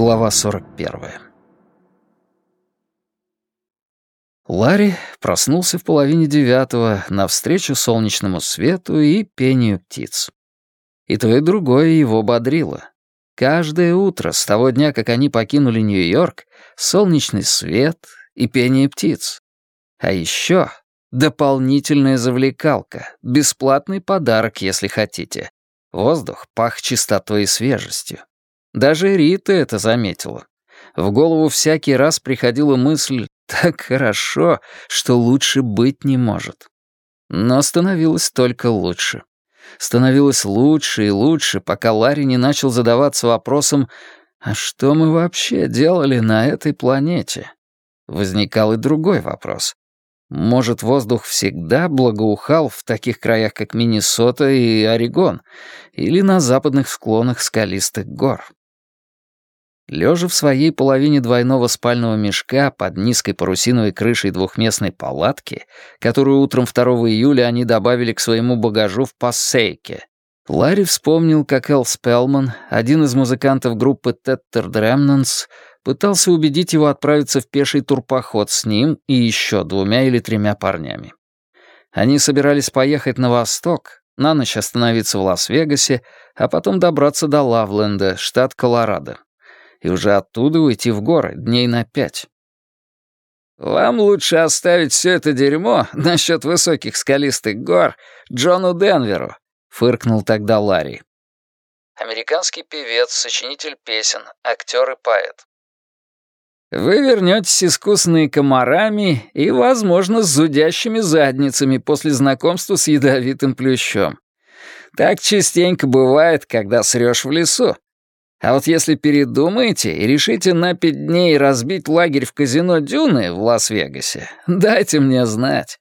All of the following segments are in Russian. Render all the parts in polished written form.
Глава 41. Ларри проснулся в 8:30 навстречу солнечному свету и пению птиц. И то, и другое его бодрило. Каждое утро с того дня, как они покинули Нью-Йорк, солнечный свет и пение птиц. А еще дополнительная завлекалка, бесплатный подарок, если хотите. Воздух пах чистотой и свежестью. Даже Рита это заметила. В голову всякий раз приходила мысль «так хорошо, что лучше быть не может». Но становилось только лучше. Становилось лучше и лучше, пока Ларри не начал задаваться вопросом «а что мы вообще делали на этой планете?» Возникал и другой вопрос. Может, воздух всегда благоухал в таких краях, как Миннесота и Орегон, или на западных склонах скалистых гор? Лежа в своей половине двойного спального мешка под низкой парусиновой крышей двухместной палатки, которую утром 2 июля они добавили к своему багажу в Пассейке, Ларри вспомнил, как Эл Спелман, один из музыкантов группы Tettered Remnants, пытался убедить его отправиться в пеший турпоход с ним и еще 2 или 3 парнями. Они собирались поехать на восток, на ночь остановиться в Лас-Вегасе, а потом добраться до Лавленда, штат Колорадо, и уже оттуда уйти в горы дней на 5. «Вам лучше оставить все это дерьмо насчет высоких скалистых гор Джону Денверу», — фыркнул тогда Ларри. Американский певец, сочинитель песен, актер и поэт. «Вы вернетесь искусанные комарами и, возможно, с зудящими задницами после знакомства с ядовитым плющом. Так частенько бывает, когда срёшь в лесу. А вот если передумаете и решите на 5 дней разбить лагерь в казино «Дюны» в Лас-Вегасе, дайте мне знать».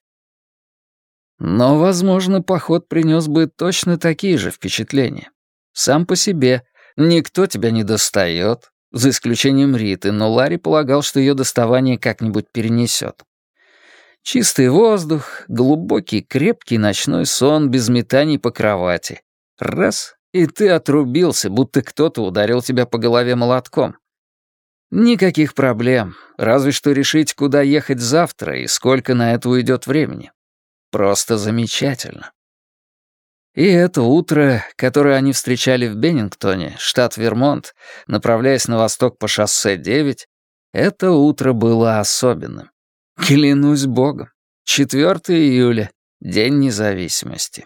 Но, возможно, поход принес бы точно такие же впечатления. Сам по себе никто тебя не достает, за исключением Риты, но Ларри полагал, что ее доставание как-нибудь перенесет. Чистый воздух, глубокий крепкий ночной сон без метаний по кровати. Раз — и ты отрубился, будто кто-то ударил тебя по голове молотком. Никаких проблем, разве что решить, куда ехать завтра и сколько на это уйдет времени. Просто замечательно. И это утро, которое они встречали в Беннингтоне, штат Вермонт, направляясь на восток по шоссе 9, это утро было особенным. Клянусь богом, 4 июля, День независимости.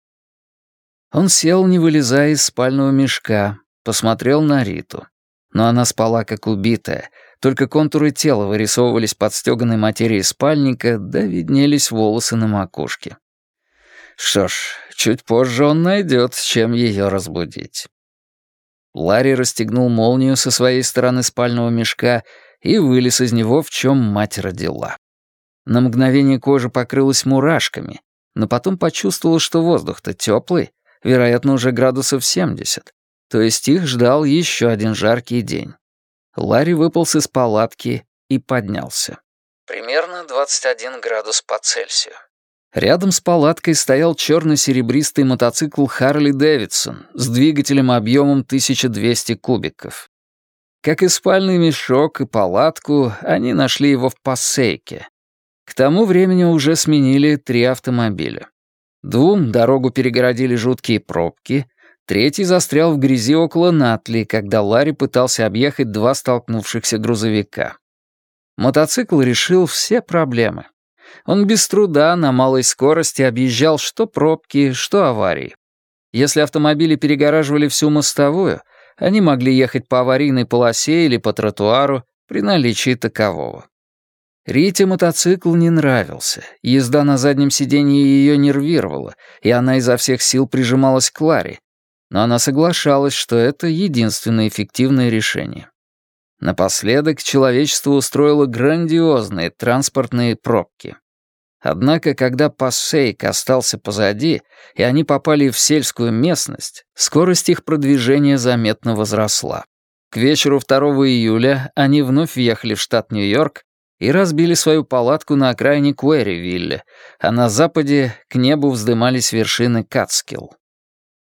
Он сел, не вылезая из спального мешка, посмотрел на Риту. Но она спала как убитая, только контуры тела вырисовывались под стёганой материей спальника, да виднелись волосы на макушке. Что ж, чуть позже он найдет, чем ее разбудить. Ларри расстегнул молнию со своей стороны спального мешка и вылез из него, в чем мать родила. На мгновение кожа покрылась мурашками, но потом почувствовал, что воздух-то теплый, вероятно, уже градусов 70, то есть их ждал еще один жаркий день. Ларри выполз из палатки и поднялся. Примерно 21 градус по Цельсию. Рядом с палаткой стоял черно-серебристый мотоцикл Харли Дэвидсон с двигателем объемом 1200 кубиков. Как и спальный мешок и палатку, они нашли его в Пассейке. К тому времени уже сменили 3 автомобиля. 2 дорогу перегородили жуткие пробки, 3 застрял в грязи около Натли, когда Ларри пытался объехать 2 столкнувшихся грузовика. Мотоцикл решил все проблемы. Он без труда на малой скорости объезжал что пробки, что аварии. Если автомобили перегораживали всю мостовую, они могли ехать по аварийной полосе или по тротуару при наличии такового. Рите мотоцикл не нравился, езда на заднем сиденье ее нервировала, и она изо всех сил прижималась к Ларри, но она соглашалась, что это единственное эффективное решение. Напоследок человечество устроило грандиозные транспортные пробки. Однако, когда Пассейк остался позади, и они попали в сельскую местность, скорость их продвижения заметно возросла. К вечеру 2 июля они вновь въехали в штат Нью-Йорк и разбили свою палатку на окраине Куэривилля, а на западе к небу вздымались вершины Катскилл.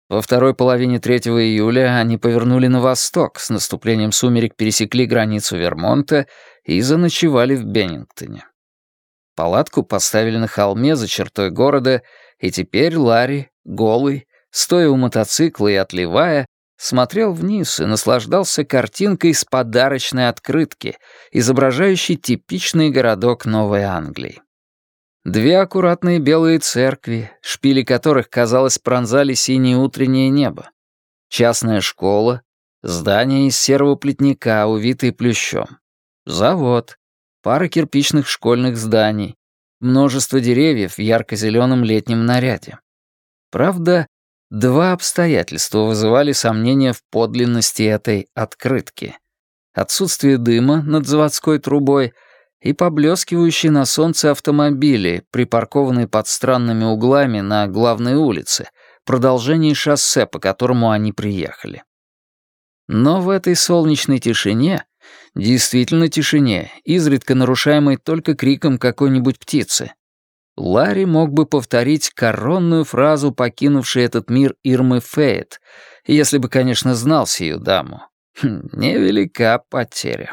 Во второй половине 3 июля они повернули на восток, с наступлением сумерек пересекли границу Вермонта и заночевали в Беннингтоне. Палатку поставили на холме за чертой города, и теперь Ларри, голый, стоя у мотоцикла и отливая, смотрел вниз и наслаждался картинкой с подарочной открытки, изображающей типичный городок Новой Англии. 2 аккуратные белые церкви, шпили которых, казалось, пронзали синее утреннее небо. Частная школа, здание из серого плетника, увитые плющом. Завод, пара кирпичных школьных зданий, множество деревьев в ярко-зеленом летнем наряде. Правда, 2 обстоятельства вызывали сомнения в подлинности этой открытки. Отсутствие дыма над заводской трубой и поблескивающие на солнце автомобили, припаркованные под странными углами на главной улице, продолжении шоссе, по которому они приехали. Но в этой солнечной тишине, действительно тишине, изредка нарушаемой только криком какой-нибудь птицы, Ларри мог бы повторить коронную фразу, покинувшей этот мир Ирмы Фейет, если бы, конечно, знал сию даму. Невелика потеря.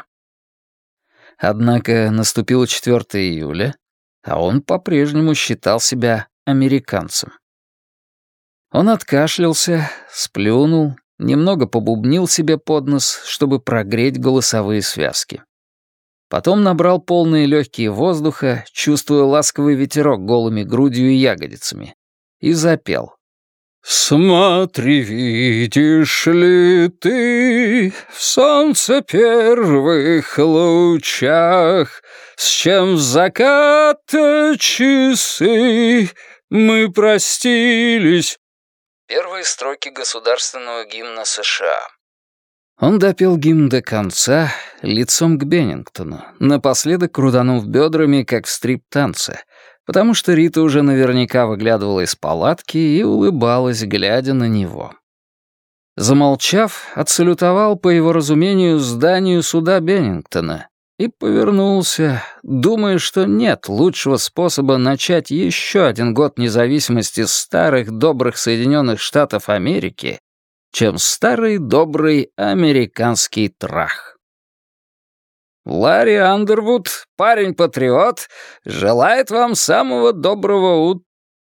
Однако наступило 4 июля, а он по-прежнему считал себя американцем. Он откашлялся, сплюнул, немного побубнил себе под нос, чтобы прогреть голосовые связки. Потом набрал полные легкие воздуха, чувствуя ласковый ветерок голыми грудью и ягодицами, и запел. «Смотри, видишь ли ты в солнце первых лучах, с чем в заката часы мы простились». Первые строки государственного гимна США. Он допел гимн до конца, лицом к Беннингтону, напоследок крутанув бедрами, как в стрип-танце, потому что Рита уже наверняка выглядывала из палатки и улыбалась, глядя на него. Замолчав, отсалютовал, по его разумению, зданию суда Беннингтона и повернулся, думая, что нет лучшего способа начать еще один год независимости старых добрых Соединенных Штатов Америки, чем старый добрый американский трах. Ларри Андервуд, парень-патриот, желает вам самого доброго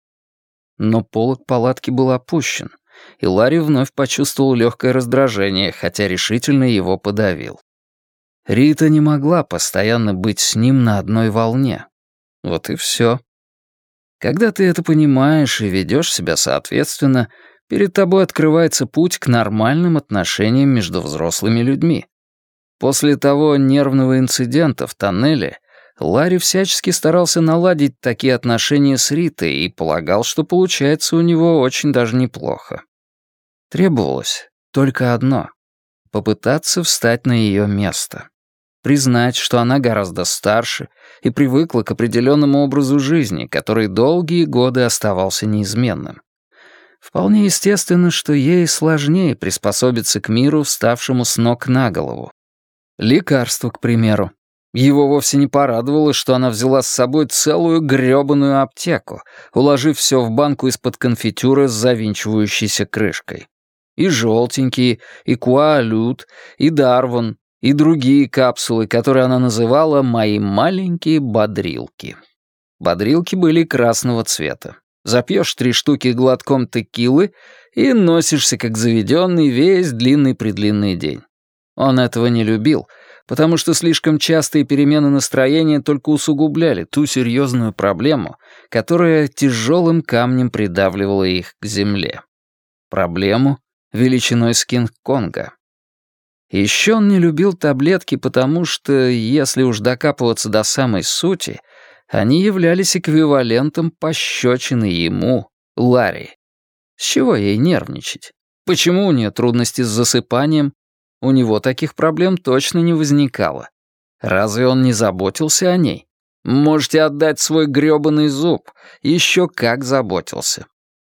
Но полог палатки был опущен, и Ларри вновь почувствовал легкое раздражение, хотя решительно его подавил. Рита не могла постоянно быть с ним на одной волне. Вот и все. Когда ты это понимаешь и ведешь себя соответственно, перед тобой открывается путь к нормальным отношениям между взрослыми людьми. После того нервного инцидента в тоннеле Ларри всячески старался наладить такие отношения с Ритой и полагал, что получается у него очень даже неплохо. Требовалось только одно — попытаться встать на ее место. Признать, что она гораздо старше и привыкла к определенному образу жизни, который долгие годы оставался неизменным. Вполне естественно, что ей сложнее приспособиться к миру, вставшему с ног на голову. Лекарство, к примеру. Его вовсе не порадовало, что она взяла с собой целую грёбаную аптеку, уложив все в банку из-под конфитюра с завинчивающейся крышкой. И желтенькие, и куалют, и дарвон, и другие капсулы, которые она называла «мои маленькие бодрилки». Бодрилки были красного цвета. Запьешь 3 штуки глотком текилы и носишься, как заведенный, весь длинный-предлинный день. Он этого не любил, потому что слишком частые перемены настроения только усугубляли ту серьезную проблему, которая тяжелым камнем придавливала их к земле. Проблему величиной с Кинг-Конга. Еще он не любил таблетки, потому что, если уж докапываться до самой сути, они являлись эквивалентом пощечины ему, Ларри. С чего ей нервничать? Почему у нее трудности с засыпанием? У него таких проблем точно не возникало. Разве он не заботился о ней? Можете отдать свой грёбаный зуб. Еще как заботился.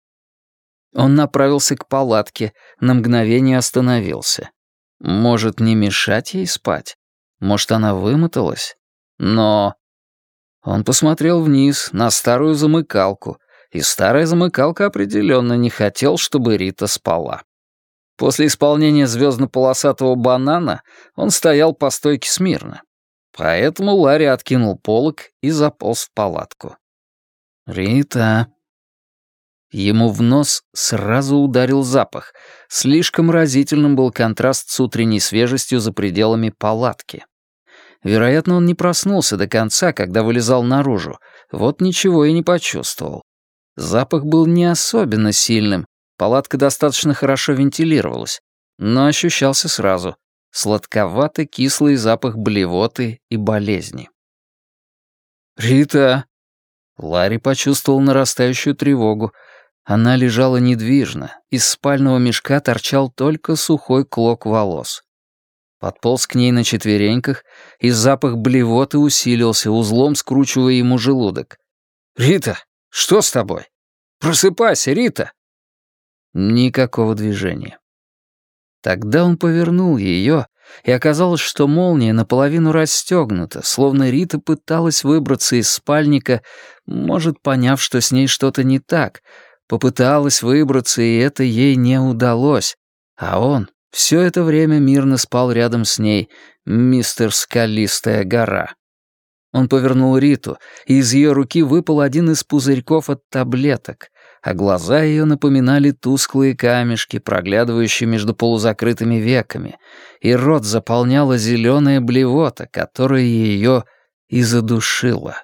Он направился к палатке, на мгновение остановился. Может, не мешать ей спать? Может, она вымоталась? Но... Он посмотрел вниз, на старую замыкалку, и старая замыкалка определенно не хотел, чтобы Рита спала. После исполнения звездно-полосатого банана он стоял по стойке смирно. Поэтому Ларри откинул полог и заполз в палатку. «Рита...» Ему в нос сразу ударил запах. Слишком разительным был контраст с утренней свежестью за пределами палатки. Вероятно, он не проснулся до конца, когда вылезал наружу. Вот ничего и не почувствовал. Запах был не особенно сильным, палатка достаточно хорошо вентилировалась, но ощущался сразу. Сладковато-кислый запах блевоты и болезни. «Рита!» Ларри почувствовал нарастающую тревогу. Она лежала недвижно, из спального мешка торчал только сухой клок волос. Подполз к ней на четвереньках, и запах блевоты усилился, узлом скручивая ему желудок. «Рита, что с тобой? Просыпайся, Рита!» Никакого движения. Тогда он повернул ее, и оказалось, что молния наполовину расстегнута, словно Рита пыталась выбраться из спальника, может, поняв, что с ней что-то не так, попыталась выбраться, и это ей не удалось, а он все это время мирно спал рядом с ней, мистер Скалистая гора. Он повернул Риту, и из ее руки выпал один из пузырьков от таблеток, а глаза ее напоминали тусклые камешки, проглядывающие между полузакрытыми веками, и рот заполняла зеленая блевота, которая ее и задушила.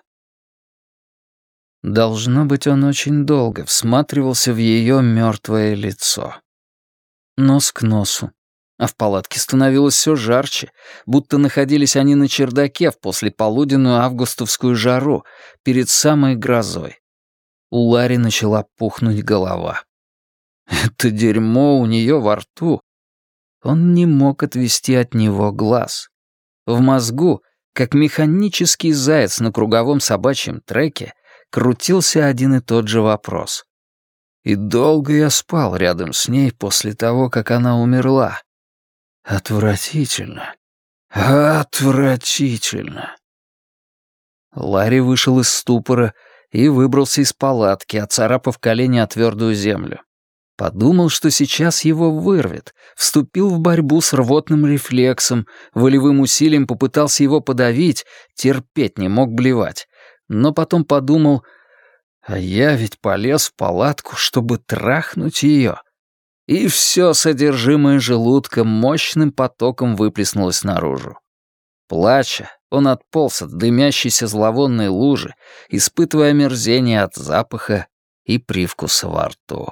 Должно быть, он очень долго всматривался в ее мертвое лицо. Нос к носу. А в палатке становилось все жарче, будто находились они на чердаке в послеполуденную августовскую жару, перед самой грозой. У Ларри начала пухнуть голова. Это дерьмо у нее во рту. Он не мог отвести от него глаз. В мозгу, как механический заяц на круговом собачьем треке, крутился один и тот же вопрос. И долго я спал рядом с ней после того, как она умерла. Отвратительно. Отвратительно. Ларри вышел из ступора и выбрался из палатки, оцарапав колени о твердую землю. Подумал, что сейчас его вырвет, вступил в борьбу с рвотным рефлексом, волевым усилием попытался его подавить, терпеть не мог блевать. Но потом подумал, а я ведь полез в палатку, чтобы трахнуть ее. И все содержимое желудка мощным потоком выплеснулось наружу. Плача, он отполз от дымящейся зловонной лужи, испытывая омерзение от запаха и привкуса во рту.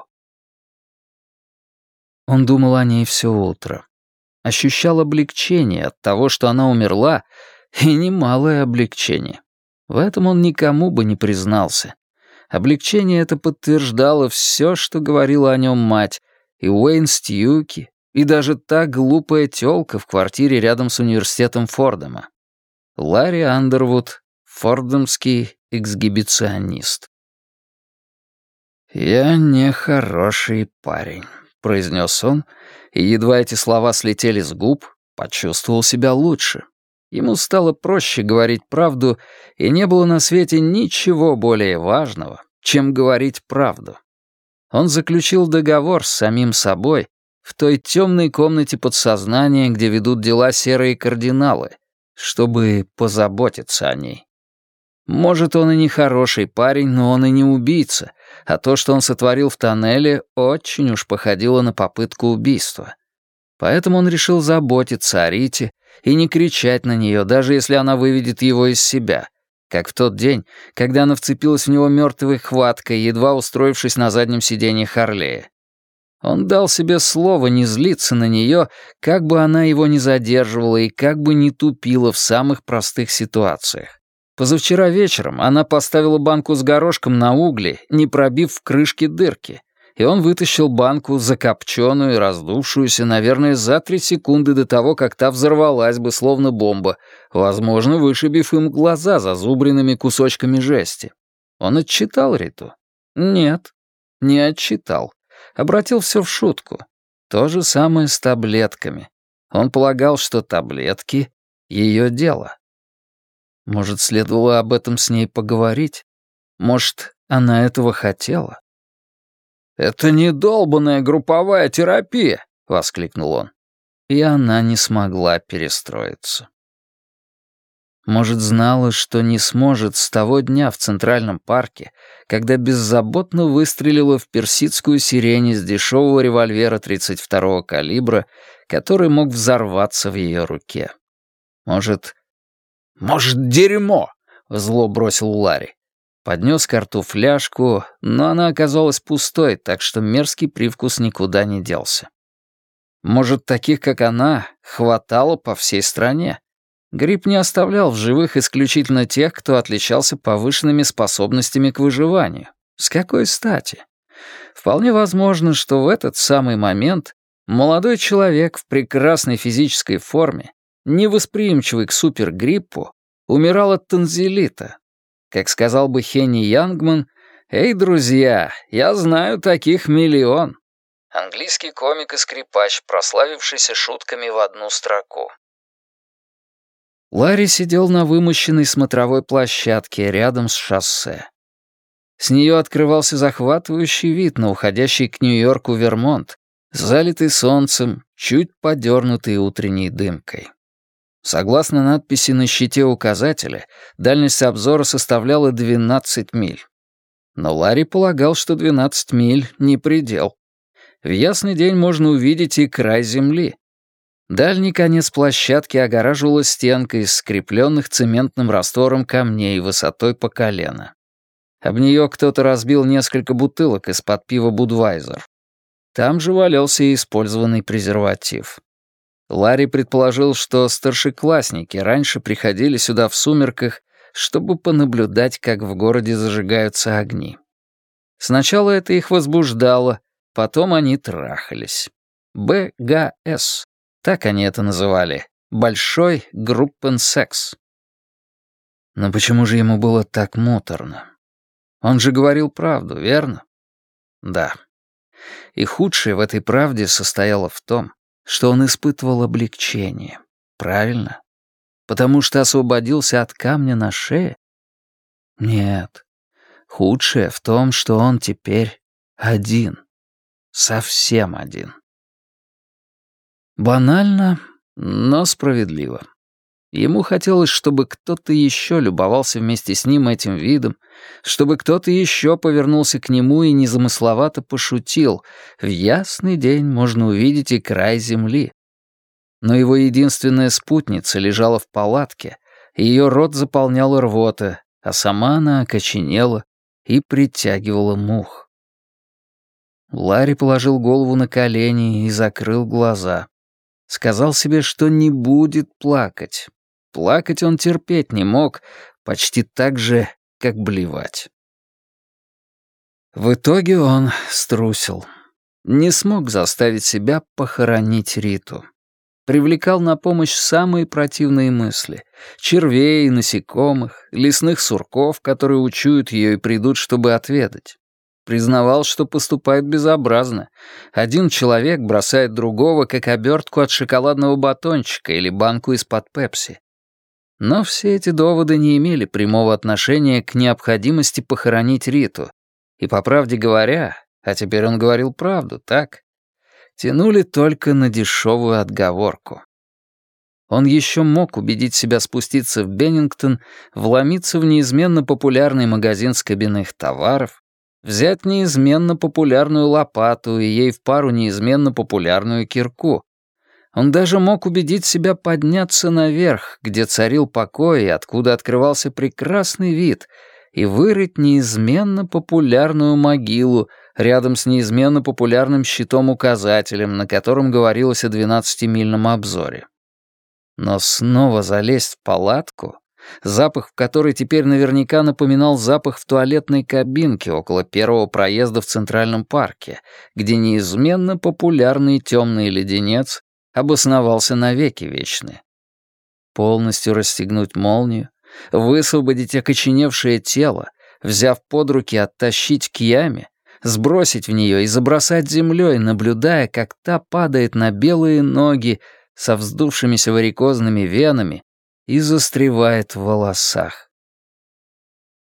Он думал о ней все утро. Ощущал облегчение от того, что она умерла, и немалое облегчение. В этом он никому бы не признался. Облегчение это подтверждало все, что говорила о нем мать, и Уэйн Стьюки, и даже та глупая тёлка в квартире рядом с университетом Фордема. Ларри Андервуд, фордемский эксгибиционист. «Я не хороший парень», — произнес он, и едва эти слова слетели с губ, почувствовал себя лучше. Ему стало проще говорить правду, и не было на свете ничего более важного, чем говорить правду. Он заключил договор с самим собой в той темной комнате подсознания, где ведут дела серые кардиналы, чтобы позаботиться о ней. Может, он и не хороший парень, но он и не убийца, а то, что он сотворил в тоннеле, очень уж походило на попытку убийства. Поэтому он решил заботиться о Рите и не кричать на нее, даже если она выведет его из себя, как в тот день, когда она вцепилась в него мертвой хваткой, едва устроившись на заднем сиденье Харлея. Он дал себе слово не злиться на нее, как бы она его ни задерживала и как бы ни тупила в самых простых ситуациях. Позавчера вечером она поставила банку с горошком на угли, не пробив в крышке дырки, и он вытащил банку, закопченную и раздувшуюся, наверное, за 3 секунды до того, как та взорвалась бы, словно бомба, возможно, вышибив им глаза зазубренными кусочками жести. Он отчитал Риту? Нет, не отчитал. Обратил все в шутку. То же самое с таблетками. Он полагал, что таблетки — ее дело. Может, следовало об этом с ней поговорить? Может, Она этого хотела. «Это не долбанная групповая терапия!» — воскликнул он. И она не смогла перестроиться. Может, знала, что не сможет с того дня в Центральном парке, когда беззаботно выстрелила в персидскую сирень из дешевого револьвера 32-го калибра, который мог взорваться в ее руке. Может, дерьмо!» — зло бросил Ларри. Поднес ко рту фляжку, но она оказалась пустой, так что мерзкий привкус никуда не делся. Может, таких, как она, хватало по всей стране. Грипп не оставлял в живых исключительно тех, кто отличался повышенными способностями к выживанию. С какой стати? Вполне возможно, что в этот самый момент молодой человек в прекрасной физической форме, невосприимчивый к супергриппу, умирал от танзелита. Как сказал бы Хенни Янгман, «Эй, друзья, я знаю таких миллион». Английский комик и скрипач, прославившийся шутками в одну строку. Ларри сидел на вымощенной смотровой площадке рядом с шоссе. С нее открывался захватывающий вид на уходящий к Нью-Йорку Вермонт, залитый солнцем, чуть подернутый утренней дымкой. Согласно надписи на щите указателя, дальность обзора составляла 12 миль. Но Ларри полагал, что 12 миль — не предел. В ясный день можно увидеть и край земли. Дальний конец площадки огораживала стенка из скрепленных цементным раствором камней высотой по колено. Об нее кто-то разбил несколько бутылок из-под пива «Будвайзер». Там же валялся и использованный презерватив. Ларри предположил, что старшеклассники раньше приходили сюда в сумерках, чтобы понаблюдать, как в городе зажигаются огни. Сначала это их возбуждало, потом они трахались. БГС. Так они это называли. Большой группенсекс. Но почему же ему было так муторно? Он же говорил правду, верно? Да. И худшее в этой правде состояло в том, что он испытывал облегчение. Правильно? Потому что освободился от камня на шее? Нет. Худшее в том, что он теперь один. Совсем один. Банально, но справедливо. Ему хотелось, чтобы кто-то еще любовался вместе с ним этим видом, чтобы кто-то еще повернулся к нему и незамысловато пошутил. В ясный день можно увидеть и край земли. Но его единственная спутница лежала в палатке, и ее рот заполняла рвота, а сама она окоченела и притягивала мух. Ларри положил голову на колени и закрыл глаза. Сказал себе, что не будет плакать. Плакать он терпеть не мог, почти так же, как блевать. В итоге он струсил. Не смог заставить себя похоронить Риту. Привлекал на помощь самые противные мысли. Червей, насекомых, лесных сурков, которые учуют ее и придут, чтобы отведать. Признавал, что поступает безобразно. Один человек бросает другого, как обертку от шоколадного батончика или банку из-под пепси. Но все эти доводы не имели прямого отношения к необходимости похоронить Риту. И, по правде говоря, а теперь он говорил правду, так? Тянули только на дешевую отговорку. Он еще мог убедить себя спуститься в Беннингтон, вломиться в неизменно популярный магазин скобяных товаров, взять неизменно популярную лопату и ей в пару неизменно популярную кирку. Он даже мог убедить себя подняться наверх, где царил покой и откуда открывался прекрасный вид, и вырыть неизменно популярную могилу рядом с неизменно популярным щитом-указателем, на котором говорилось о 12-мильном обзоре. Но снова залезть в палатку, запах в которой теперь наверняка напоминал запах в туалетной кабинке около первого проезда в Центральном парке, где неизменно популярный темный леденец обосновался навеки вечные. Полностью расстегнуть молнию, высвободить окоченевшее тело, взяв под руки, оттащить к яме, сбросить в нее и забросать землей, наблюдая, как та падает на белые ноги со вздувшимися варикозными венами и застревает в волосах.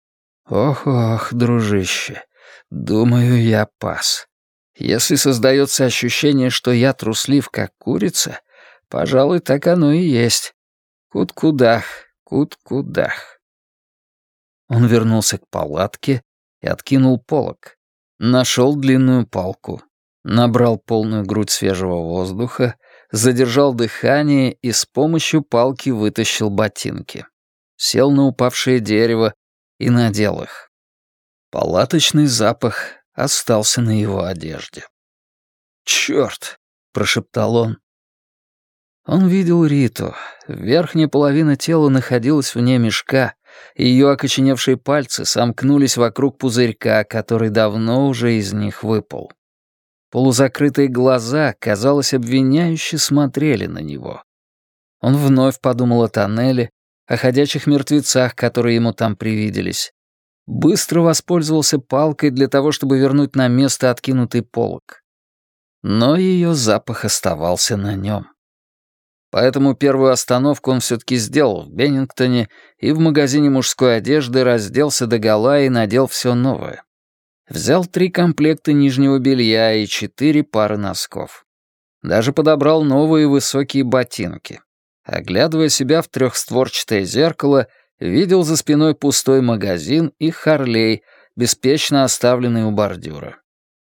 Ох, дружище, думаю, я пас. Если создается ощущение, что я труслив, как курица, пожалуй, так оно и есть. Кут-кудах, кут-кудах. Он вернулся к палатке и откинул полог. Нашел длинную палку, набрал полную грудь свежего воздуха, задержал дыхание и с помощью палки вытащил ботинки. Сел на упавшее дерево и надел их. Палаточный запах остался на его одежде. «Чёрт!» — прошептал он. Он видел Риту. Верхняя половина тела находилась вне мешка, и её окоченевшие пальцы сомкнулись вокруг пузырька, который давно уже из них выпал. Полузакрытые глаза, казалось, обвиняюще смотрели на него. Он вновь подумал о тоннеле, о ходячих мертвецах, которые ему там привиделись. Быстро воспользовался палкой для того, чтобы вернуть на место откинутый полог. Но её запах оставался на нём. Поэтому первую остановку он все-таки сделал в Беннингтоне и в магазине мужской одежды разделся догола и надел все новое. Взял 3 комплекта нижнего белья и 4 пары носков. Даже подобрал новые высокие ботинки. Оглядывая себя в трехстворчатое зеркало, видел за спиной пустой магазин и Харлей, беспечно оставленный у бордюра.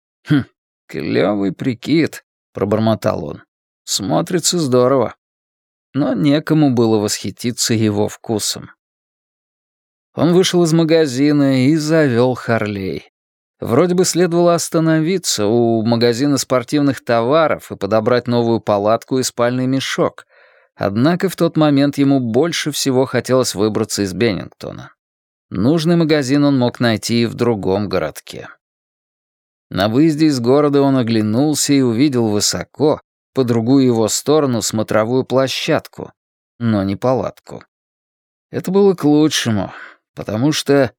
«Клёвый прикид», — пробормотал он. «Смотрится здорово». Но некому было восхититься его вкусом. Он вышел из магазина и завел Харлей. Вроде бы следовало остановиться у магазина спортивных товаров и подобрать новую палатку и спальный мешок. Однако в тот момент ему больше всего хотелось выбраться из Беннингтона. Нужный магазин он мог найти и в другом городке. На выезде из города он оглянулся и увидел высоко, по другую его сторону, смотровую площадку, но не палатку. Это было к лучшему, потому что...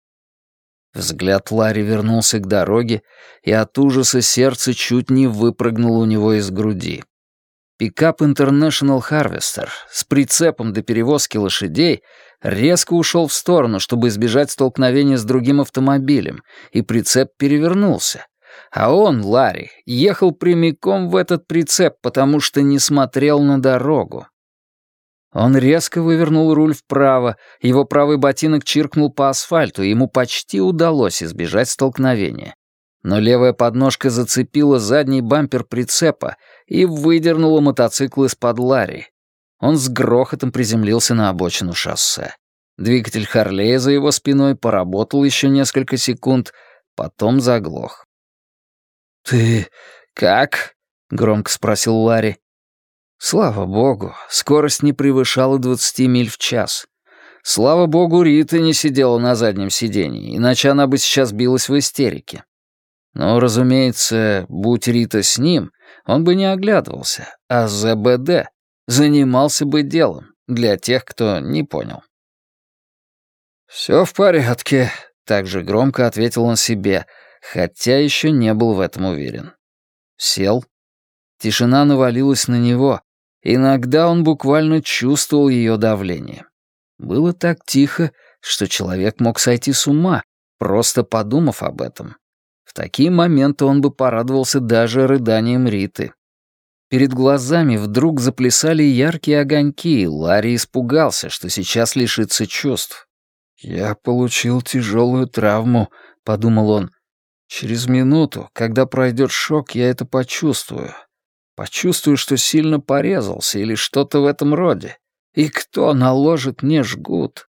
Взгляд Ларри вернулся к дороге, и от ужаса сердце чуть не выпрыгнуло у него из груди. Пикап International Harvester с прицепом до перевозки лошадей резко ушел в сторону, чтобы избежать столкновения с другим автомобилем, и прицеп перевернулся. А он, Ларри, ехал прямиком в этот прицеп, потому что не смотрел на дорогу. Он резко вывернул руль вправо, его правый ботинок чиркнул по асфальту, и ему почти удалось избежать столкновения. Но левая подножка зацепила задний бампер прицепа и выдернула мотоцикл из-под Ларри. Он с грохотом приземлился на обочину шоссе. Двигатель Харлея за его спиной поработал еще несколько секунд, потом заглох. «Ты как?» — громко спросил Ларри. Слава богу, скорость не превышала 20 миль в час. Слава богу, Рита не сидела на заднем сиденье, иначе она бы сейчас билась в истерике. Но, разумеется, будь Рита с ним, он бы не оглядывался, а ЗБД занимался бы делом, для тех, кто не понял. «Все в порядке», — так же громко ответил он себе, хотя еще не был в этом уверен. Сел. Тишина навалилась на него. Иногда он буквально чувствовал ее давление. Было так тихо, что человек мог сойти с ума, просто подумав об этом. В такие моменты он бы порадовался даже рыданием Риты. Перед глазами вдруг заплясали яркие огоньки, и Ларри испугался, что сейчас лишится чувств. «Я получил тяжелую травму», — подумал он. «Через минуту, когда пройдет шок, я это почувствую. Почувствую, что сильно порезался или что-то в этом роде. И кто наложит мне жгут?»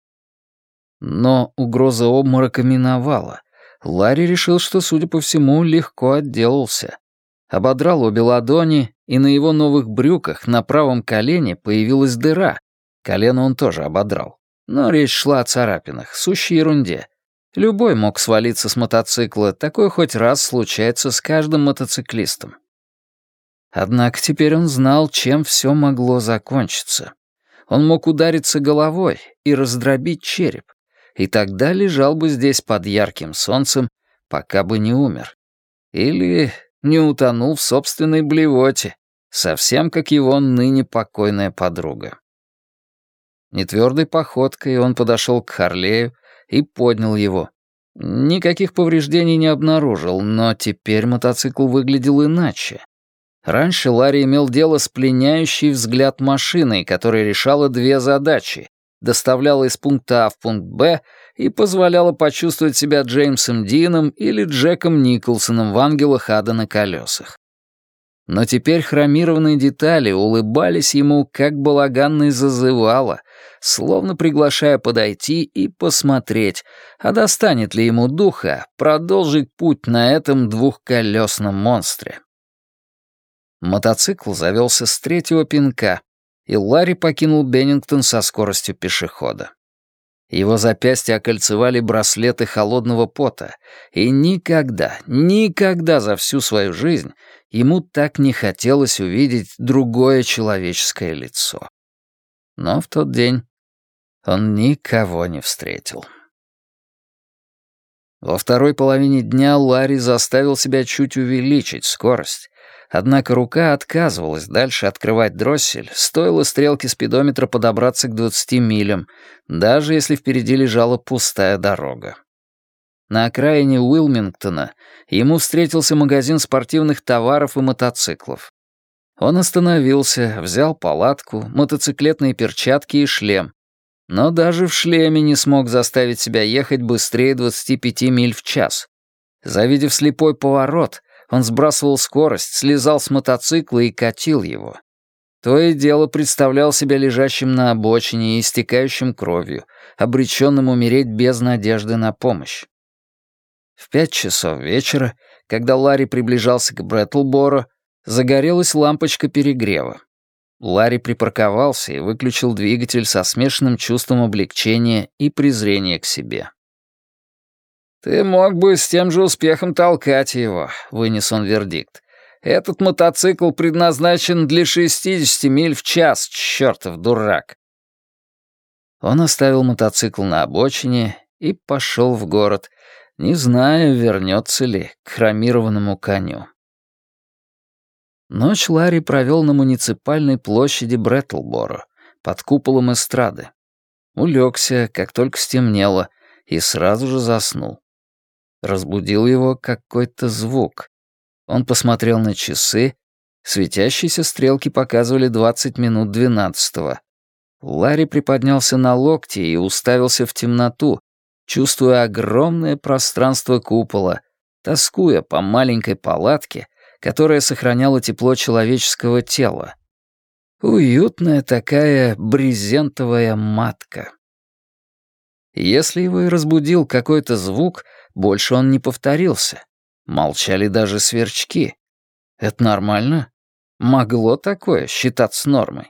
Но угроза обморока миновала. Ларри решил, что, судя по всему, легко отделался. Ободрал обе ладони, и на его новых брюках на правом колене появилась дыра. Колено он тоже ободрал. Но речь шла о царапинах, сущей ерунде. Любой мог свалиться с мотоцикла, такое хоть раз случается с каждым мотоциклистом. Однако теперь он знал, чем все могло закончиться. Он мог удариться головой и раздробить череп, и тогда лежал бы здесь под ярким солнцем, пока бы не умер. Или не утонул в собственной блевоте, совсем как его ныне покойная подруга. Нетвердой походкой он подошел к Харлею и поднял его. Никаких повреждений не обнаружил, но теперь мотоцикл выглядел иначе. Раньше Ларри имел дело с пленяющей взгляд машиной, которая решала две задачи: доставляла из пункта А в пункт Б и позволяла почувствовать себя Джеймсом Дином или Джеком Николсоном в «Ангелах ада на колесах». Но теперь хромированные детали улыбались ему, как балаганные зазывало, словно приглашая подойти и посмотреть, а достанет ли ему духа продолжить путь на этом двухколесном монстре. Мотоцикл завелся с третьего пинка, и Ларри покинул Беннингтон со скоростью пешехода. Его запястья окольцевали браслеты холодного пота, и никогда за всю свою жизнь ему так не хотелось увидеть другое человеческое лицо. Но в тот день он никого не встретил. Во второй половине дня Ларри заставил себя чуть увеличить скорость, однако рука отказывалась дальше открывать дроссель, стоило стрелке спидометра подобраться к 20 милям, даже если впереди лежала пустая дорога. На окраине Уилмингтона ему встретился магазин спортивных товаров и мотоциклов. Он остановился, взял палатку, мотоциклетные перчатки и шлем, но даже в шлеме не смог заставить себя ехать быстрее 25 миль в час. Завидев слепой поворот, он сбрасывал скорость, слезал с мотоцикла и катил его. То и дело представлял себя лежащим на обочине и истекающим кровью, обреченным умереть без надежды на помощь. В 5 часов вечера, когда Ларри приближался к Брэтлборо, загорелась лампочка перегрева. Ларри припарковался и выключил двигатель со смешанным чувством облегчения и презрения к себе. «Ты мог бы с тем же успехом толкать его», — вынес он вердикт. «Этот мотоцикл предназначен для 60 миль в час, чертов дурак». Он оставил мотоцикл на обочине и пошел в город, не зная, вернется ли к хромированному коню. Ночь Ларри провел на муниципальной площади Брэтлборо, под куполом эстрады. Улегся, как только стемнело, и сразу же заснул. Разбудил его какой-то звук. Он посмотрел на часы. Светящиеся стрелки показывали 20 минут 12-го. Ларри приподнялся на локти и уставился в темноту, чувствуя огромное пространство купола, тоскуя по маленькой палатке, которая сохраняла тепло человеческого тела. Уютная такая брезентовая матка. Если его и разбудил какой-то звук, больше он не повторился. Молчали даже сверчки. Это нормально? Могло такое считаться нормой?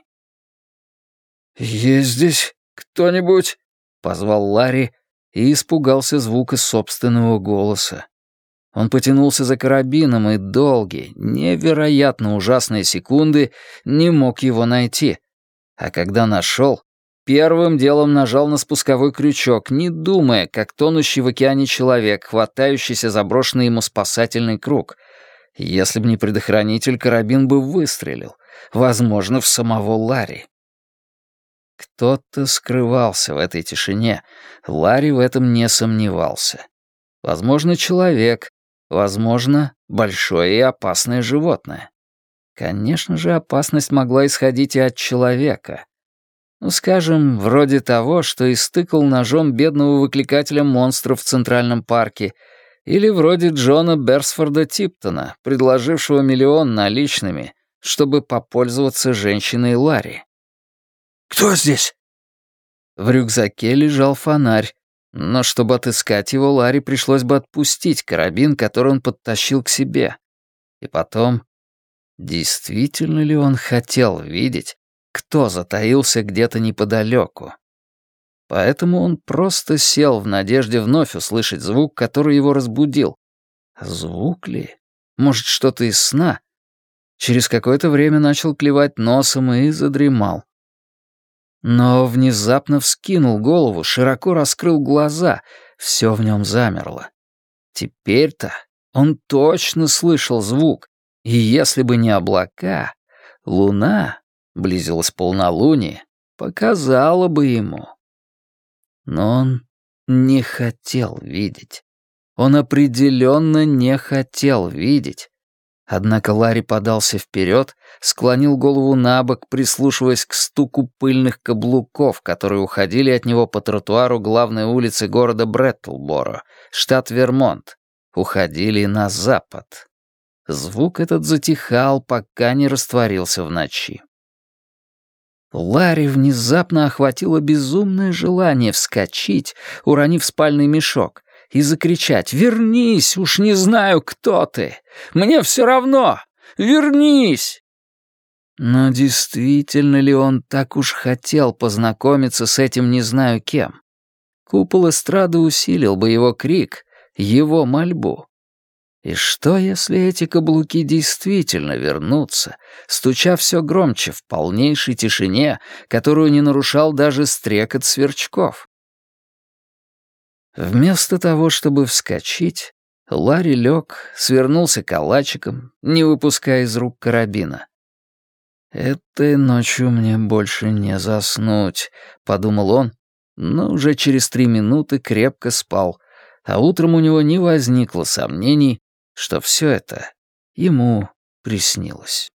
«Есть здесь кто-нибудь?» — позвал Ларри и испугался звука собственного голоса. Он потянулся за карабином и долгие, невероятно ужасные секунды не мог его найти. А когда нашел, первым делом нажал на спусковой крючок, не думая, как тонущий в океане человек, хватающийся за брошенный ему спасательный круг. Если бы не предохранитель, карабин бы выстрелил, возможно, в самого Ларри. Кто-то скрывался в этой тишине, Ларри в этом не сомневался. Возможно, человек, возможно, большое и опасное животное. Конечно же, опасность могла исходить и от человека. Ну, скажем, вроде того, что истыкал ножом бедного выкликателя монстров в Центральном парке, или вроде Джона Берсфорда Типтона, предложившего 1 000 000 наличными, чтобы попользоваться женщиной Ларри. «Кто здесь?» В рюкзаке лежал фонарь, но чтобы отыскать его, Ларри пришлось бы отпустить карабин, который он подтащил к себе. И потом, действительно ли он хотел видеть, кто затаился где-то неподалеку? Поэтому он просто сел в надежде вновь услышать звук, который его разбудил. Звук ли? Может, что-то из сна? Через какое-то время начал клевать носом и задремал. Но внезапно вскинул голову, широко раскрыл глаза, все в нем замерло. Теперь-то он точно слышал звук, и если бы не облака, луна, близилось полнолуние, показала бы ему. Но он не хотел видеть. Он определенно не хотел видеть. Однако Ларри подался вперед, склонил голову на бок, прислушиваясь к стуку пыльных каблуков, которые уходили от него по тротуару главной улицы города Бреттлборо, штат Вермонт, уходили на запад. Звук этот затихал, пока не растворился в ночи. Ларри внезапно охватило безумное желание вскочить, уронив спальный мешок, и закричать: «Вернись, уж не знаю, кто ты! Мне все равно! Вернись!» Но действительно ли он так уж хотел познакомиться с этим не знаю кем? Купол эстрады усилил бы его крик, его мольбу. И что, если эти каблуки действительно вернутся, стуча все громче в полнейшей тишине, которую не нарушал даже стрекот сверчков? Вместо того, чтобы вскочить, Ларри лег, свернулся калачиком, не выпуская из рук карабина. «Этой ночью мне больше не заснуть», — подумал он, но уже через 3 минуты крепко спал, а утром у него не возникло сомнений, что все это ему приснилось.